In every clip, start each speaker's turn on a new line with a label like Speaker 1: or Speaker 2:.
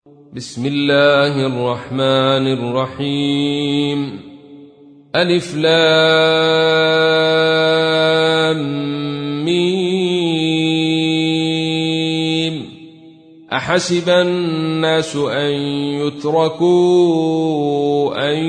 Speaker 1: بسم الله الرحمن الرحيم. ألف لام ميم. أحسب الناس أن يتركوا أن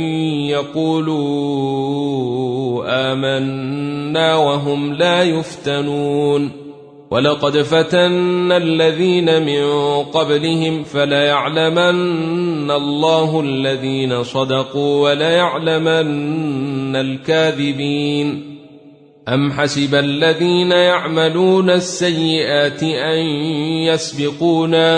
Speaker 1: يقولوا آمنا وهم لا يفتنون. ولقد فتنا الذين من قبلهم فليعلمن الله الذين صدقوا وليعلمن الكاذبين. أم حسب الذين يعملون السيئات أن يسبقونا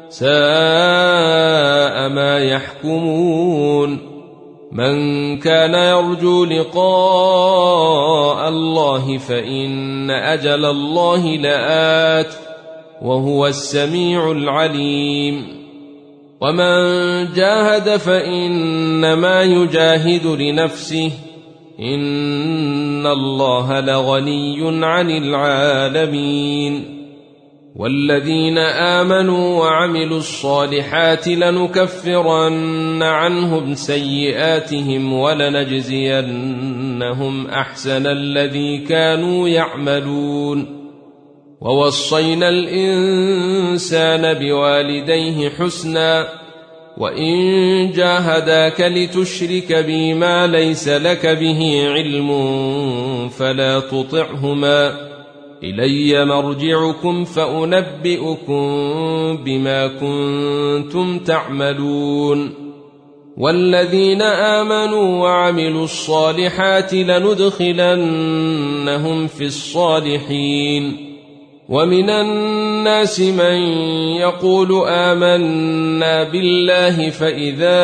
Speaker 1: ساء ما يحكمون. من كان يرجو لقاء الله فإن أجل الله لآت وهو السميع العليم. ومن جاهد فإنما يجاهد لنفسه إن الله لغني عن العالمين. والذين آمنوا وعملوا الصالحات لنكفرن عنهم سيئاتهم ولنجزينهم أحسن الذي كانوا يعملون. ووصينا الإنسان بوالديه حسنا وإن جاهداك لتشرك بي ما ليس لك به علم فلا تطعهما إلي مرجعكم فأنبئكم بما كنتم تعملون. والذين آمنوا وعملوا الصالحات لندخلنهم في الصالحين. ومن الناس من يقول آمنا بالله فإذا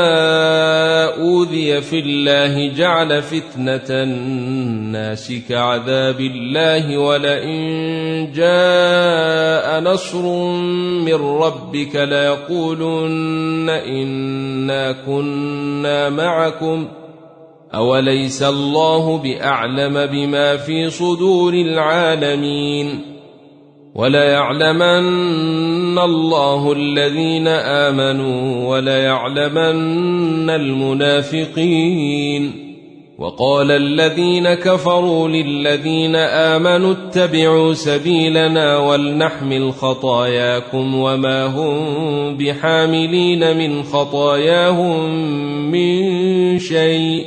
Speaker 1: أوذي في الله جعل فتنة الناس كعذاب الله ولئن جاء نصر من ربك ليقولن إنا كنا معكم أوليس الله بأعلم بما في صدور العالمين. وليعلمن الله الذين آمنوا وليعلمن المنافقين. وقال الذين كفروا للذين آمنوا اتبعوا سبيلنا ولنحمل خطاياكم وما هم بحاملين من خطاياهم من شيء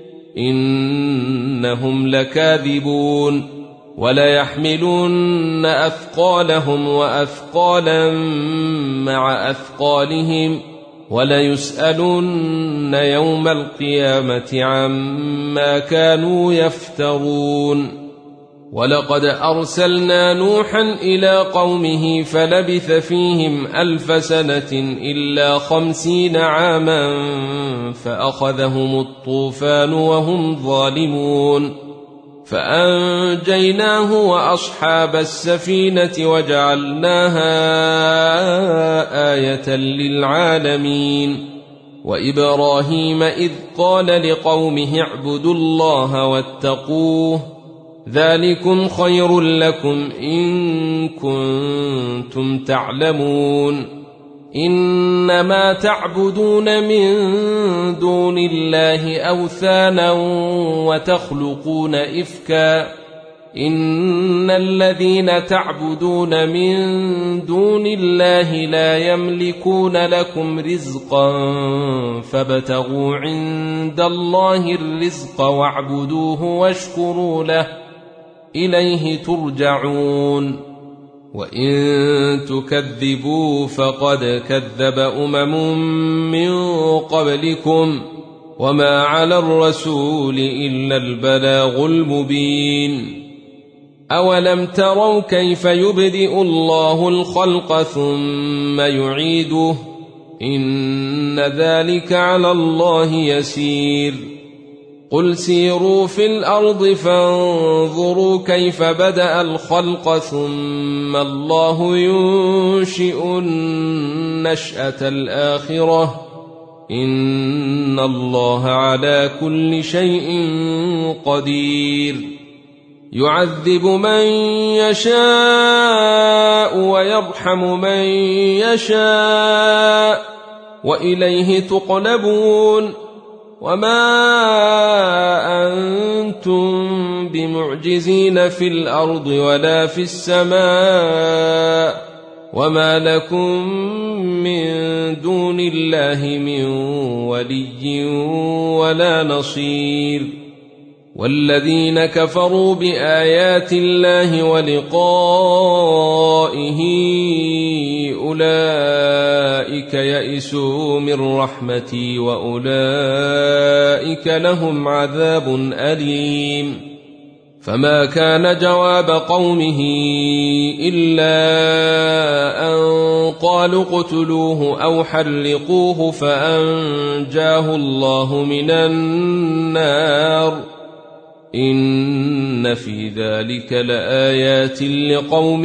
Speaker 1: إنهم لكاذبون. وليحملن أثقالهم وأثقالا مع أثقالهم وليسألن يوم القيامة عما كانوا يفترون. ولقد أرسلنا نوحا إلى قومه فلبث فيهم 1000 سنة إلا 50 عاما فأخذهم الطوفان وهم ظالمون. فأنجيناه وأصحاب السفينة وجعلناها آية للعالمين. وإبراهيم إذ قال لقومه اعبدوا الله واتقوه ذلكم خير لكم إن كنتم تعلمون. إنما تعبدون من دون الله أوثانا وتخلقون إفكا إن الذين تعبدون من دون الله لا يملكون لكم رزقا فابتغوا عند الله الرزق واعبدوه واشكروا له إليه ترجعون. وإن تكذبوا فقد كذب من قبلكم وما على الرسول إلا البلاغ المبين. أولم تروا كيف يبدئ الله الخلق ثم يعيده إن ذلك على الله يسير. قل سيروا في الأرض فانظروا كيف بدأ الخلق ثم الله ينشئ النشأة الآخرة إن الله على كل شيء قدير. يعذب من يشاء يشاء ويرحم من يشاء وإليه تقلبون وما أنتم بمعجزين في الأرض ولا في السماء وما لكم من دون الله من ولي ولا نصير والذين كفروا بآيات الله ولقائه أولئك يئسوا من رحمتي وأولئك لهم عذاب أليم فما كان جواب قومه إلا أن قالوا اقتلوه أو حرقوه فأنجاه الله من النار إن في ذلك لآيات لقوم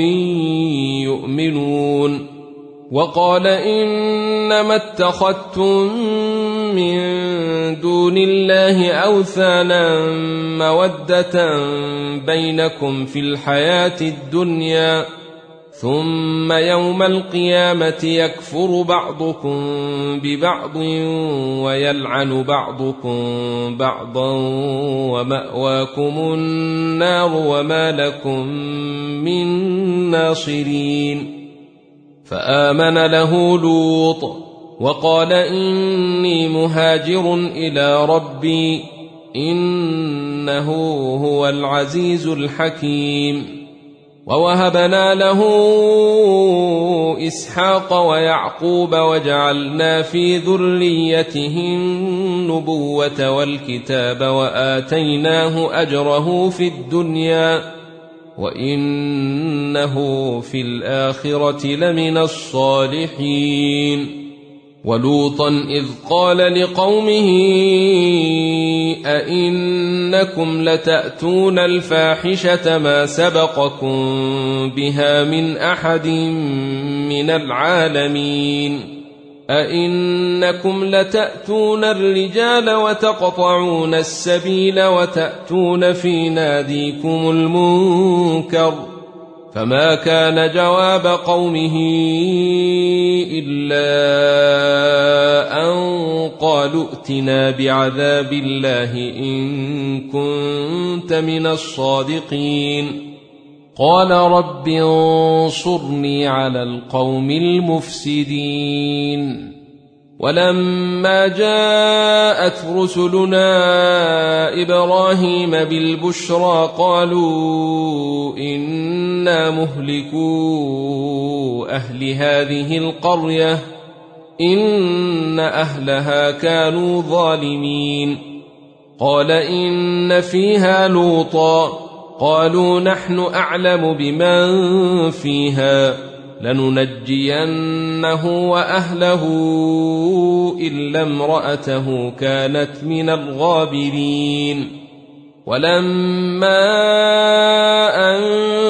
Speaker 1: يؤمنون وقال إنما اتخذتم من دون الله أوثانا مودة بينكم في الحياة الدنيا ثم يوم القيامة يكفر بعضكم ببعض ويلعن بعضكم بعضا ومأواكم النار وما لكم من ناصرين فآمن له لوط وقال إني مهاجر إلى ربي إنه هو العزيز الحكيم ووهبنا له إسحاق ويعقوب وجعلنا في ذريته النبوة والكتاب وآتيناه أجره في الدنيا وإنه في الآخرة لمن الصالحين ولوطا إذ قال لقومه أئنكم لتأتون الفاحشة ما سبقكم بها من أحد من العالمين أئنكم لتأتون الرجال وتقطعون السبيل وتأتون في ناديكم المنكر فما كان جواب قومه إلا أن قالوا ائتنا بعذاب الله إن كنت من الصادقين قال رب انصرني على القوم المفسدين ولما جاءت رسلنا إبراهيم بالبشرى قالوا إنا مهلكو أهل هذه القرية إن أهلها كانوا ظالمين قال إن فيها لوطا قالوا نحن أعلم بمن فيها لننجينه وأهله إلا امرأته كانت من الغابرين ولما أن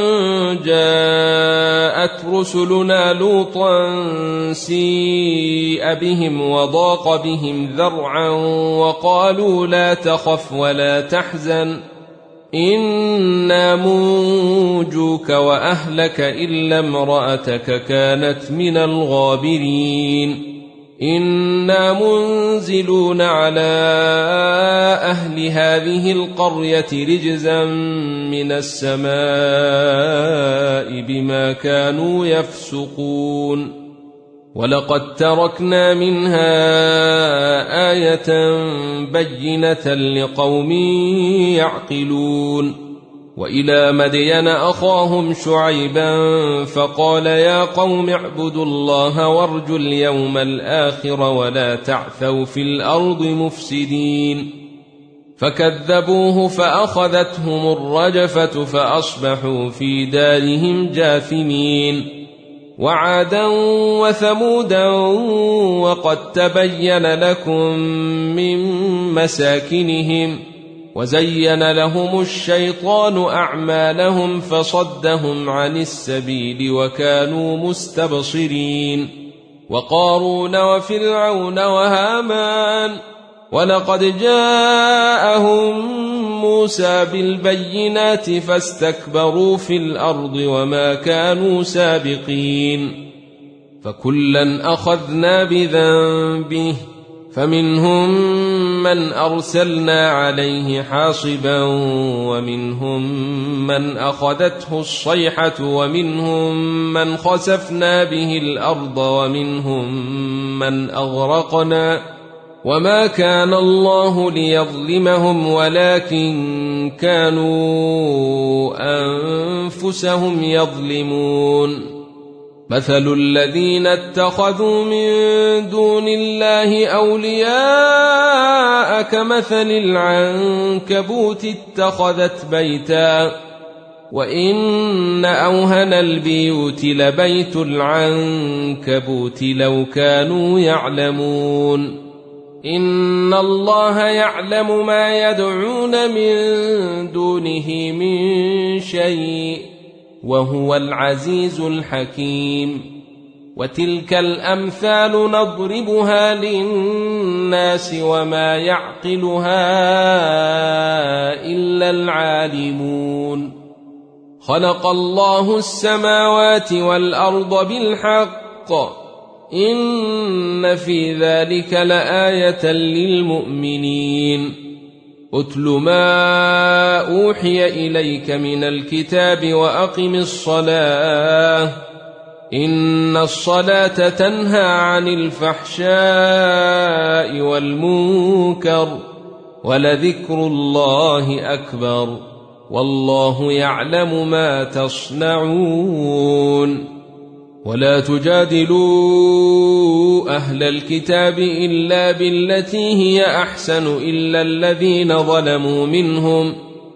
Speaker 1: جاءت رسلنا لوطا سيء بهم وضاق بهم ذرعا وقالوا لا تخف ولا تحزن إنا منجوك وأهلك إلا امرأتك كانت من الغابرين إنا منزلون على أهل هذه القرية رجزا من السماء بما كانوا يفسقون ولقد تركنا منها آية بينة لقوم يعقلون وإلى مدين أخاهم شعيبا فقال يا قوم اعبدوا الله وارجوا اليوم الآخر ولا تعثوا في الأرض مفسدين فكذبوه فأخذتهم الرجفة فأصبحوا في دارهم جاثمين وعادا وثمودا وقد تبين لكم من مساكنهم وزين لهم الشيطان أعمالهم فصدهم عن السبيل وكانوا مستبصرين وقارون وفرعون وهامان ولقد جاءهم موسى بالبينات فاستكبروا في الأرض وما كانوا سابقين فكلا أخذنا بذنبه فمنهم من أرسلنا عليه حاصبا ومنهم من أخذته الصيحة ومنهم من خسفنا به الأرض ومنهم من أغرقنا وما كان الله ليظلمهم ولكن كانوا أنفسهم يظلمون مثل الذين اتخذوا من دون الله أولياء كمثل العنكبوت اتخذت بيتا وإن أوهن البيوت لبيت العنكبوت لو كانوا يعلمون إن الله يعلم ما يدعون من دونه من شيء وهو العزيز الحكيم وتلك الأمثال نضربها للناس وما يعقلها إلا العالمون خلق الله السماوات والأرض بالحق إن في ذلك لآية للمؤمنين أتل ما أوحي إليك من الكتاب وأقم الصلاة إن الصلاة تنهى عن الفحشاء والمنكر ولذكر الله أكبر والله يعلم ما تصنعون ولا تجادلوا أهل الكتاب إلا بالتي هي أحسن إلا الذين ظلموا منهم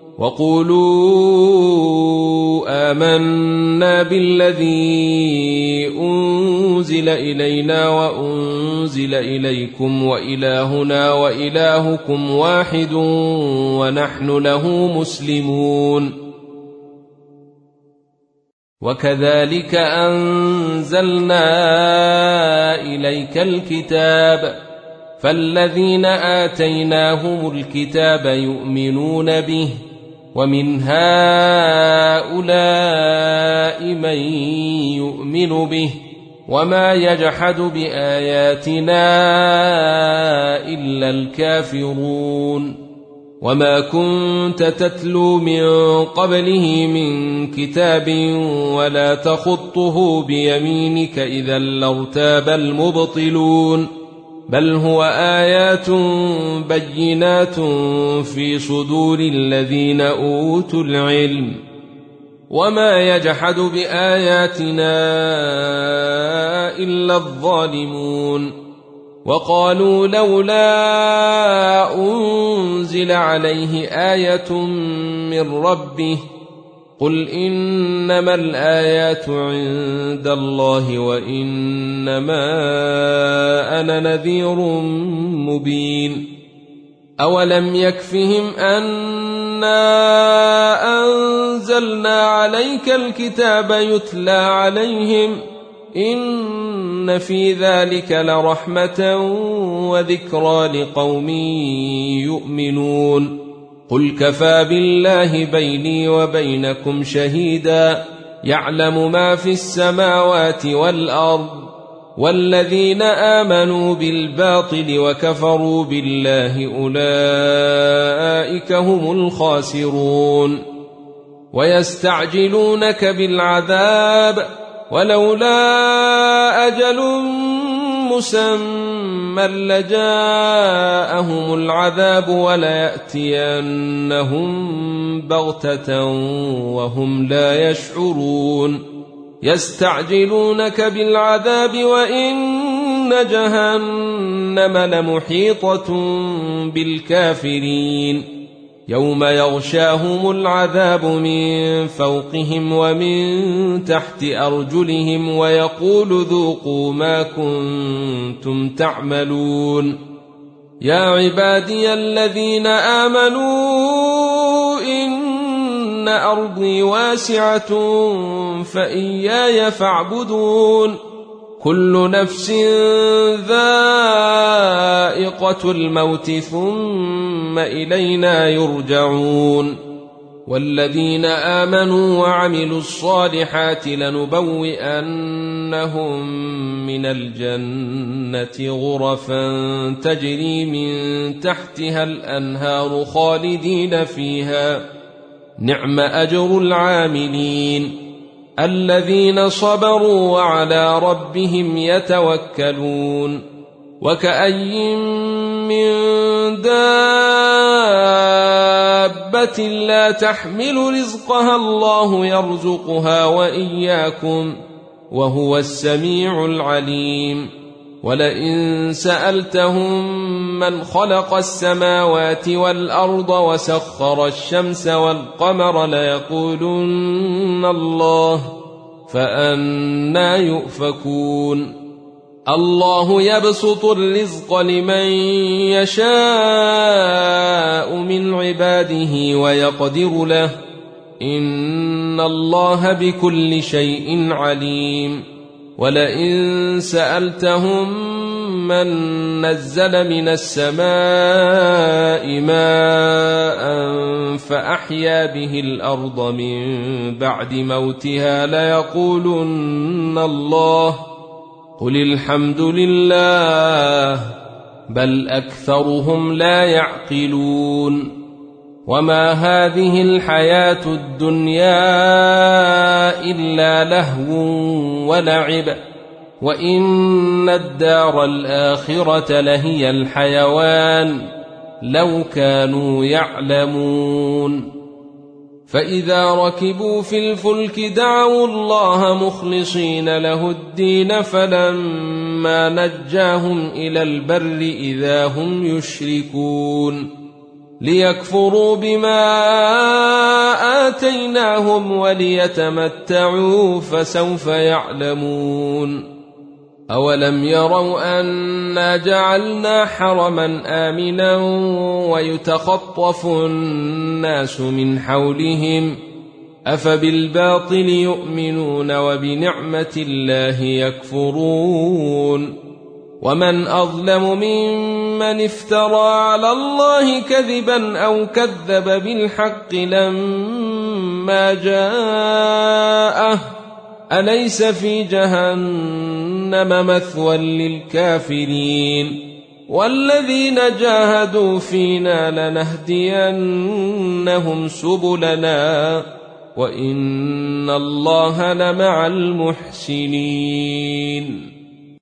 Speaker 1: وقولوا آمنا بالذي أنزل إلينا وأنزل إليكم وإلهنا وإلهكم واحد ونحن له مسلمون وكذلك أنزلنا إليك الكتاب فالذين آتيناهم الكتاب يؤمنون به ومن هؤلاء من يؤمن به وما يجحد بآياتنا إلا الكافرون وما كنت تتلو من قبله من كتاب ولا تخطه بيمينك إذا لارتاب المبطلون بل هو آيات بينات في صدور الذين أوتوا العلم وما يجحد بآياتنا إلا الظالمون وقالوا لولا أنزل عليه آية من ربه قل إنما الآيات عند الله وإنما أنا نذير مبين أولم يكفهم أنا أنزلنا عليك الكتاب يتلى عليهم إن في ذلك لرحمة وذكرى لقوم يؤمنون قل كفى بالله بيني وبينكم شهيدا يعلم ما في السماوات والأرض والذين آمنوا بالباطل وكفروا بالله أولئك هم الخاسرون ويستعجلونك بالعذاب ولولا أجل مسمى لجاءهم العذاب وليأتينهم بغتة وهم لا يشعرون يستعجلونك بالعذاب وإن جهنم لمحيطة بالكافرين يوم يغشاهم العذاب من فوقهم ومن تحت أرجلهم ويقول ذوقوا ما كنتم تعملون يا عبادي الذين آمنوا إن أرضي واسعة فإياي فاعبدون كل نفس ذائقة سكرة الموت ثم إلينا يرجعون والذين آمنوا وعملوا الصالحات لنبوئنهم من الجنة غرفا تجري من تحتها الأنهار خالدين فيها نعم أجر العاملين الذين صبروا وعلى ربهم يتوكلون وكأي من دابة لا تحمل رزقها الله يرزقها وإياكم وهو السميع العليم ولئن سألتهم من خلق السماوات والأرض وسخر الشمس والقمر ليقولن الله فأنى يؤفكون الله يبسط الرزق لمن يشاء من عباده ويقدر له إن الله بكل شيء عليم ولئن سألتهم من نزل من السماء ماء فأحيا به الأرض من بعد موتها ليقولن الله قل الحمد لله بل أكثرهم لا يعقلون وما هذه الحياة الدنيا إلا لهو ولعب وإن الدار الآخرة لهي الحيوان لو كانوا يعلمون فإذا ركبوا في الفلك دعوا الله مخلصين له الدين فلما نجاهم إلى البر إذا هم يشركون ليكفروا بما آتيناهم وليتمتعوا فسوف يعلمون أولم يروا أنا جعلنا حرما آمنا ويتخطف الناس من حولهم أفبالباطل يؤمنون وبنعمة الله يكفرون ومن أظلم ممن افترى على الله كذبا أو كذب بالحق لما جاءه أليس في جهنم مثوى للكافرين والذين جاهدوا فينا لنهدينهم سبلنا وإن الله لمع المحسنين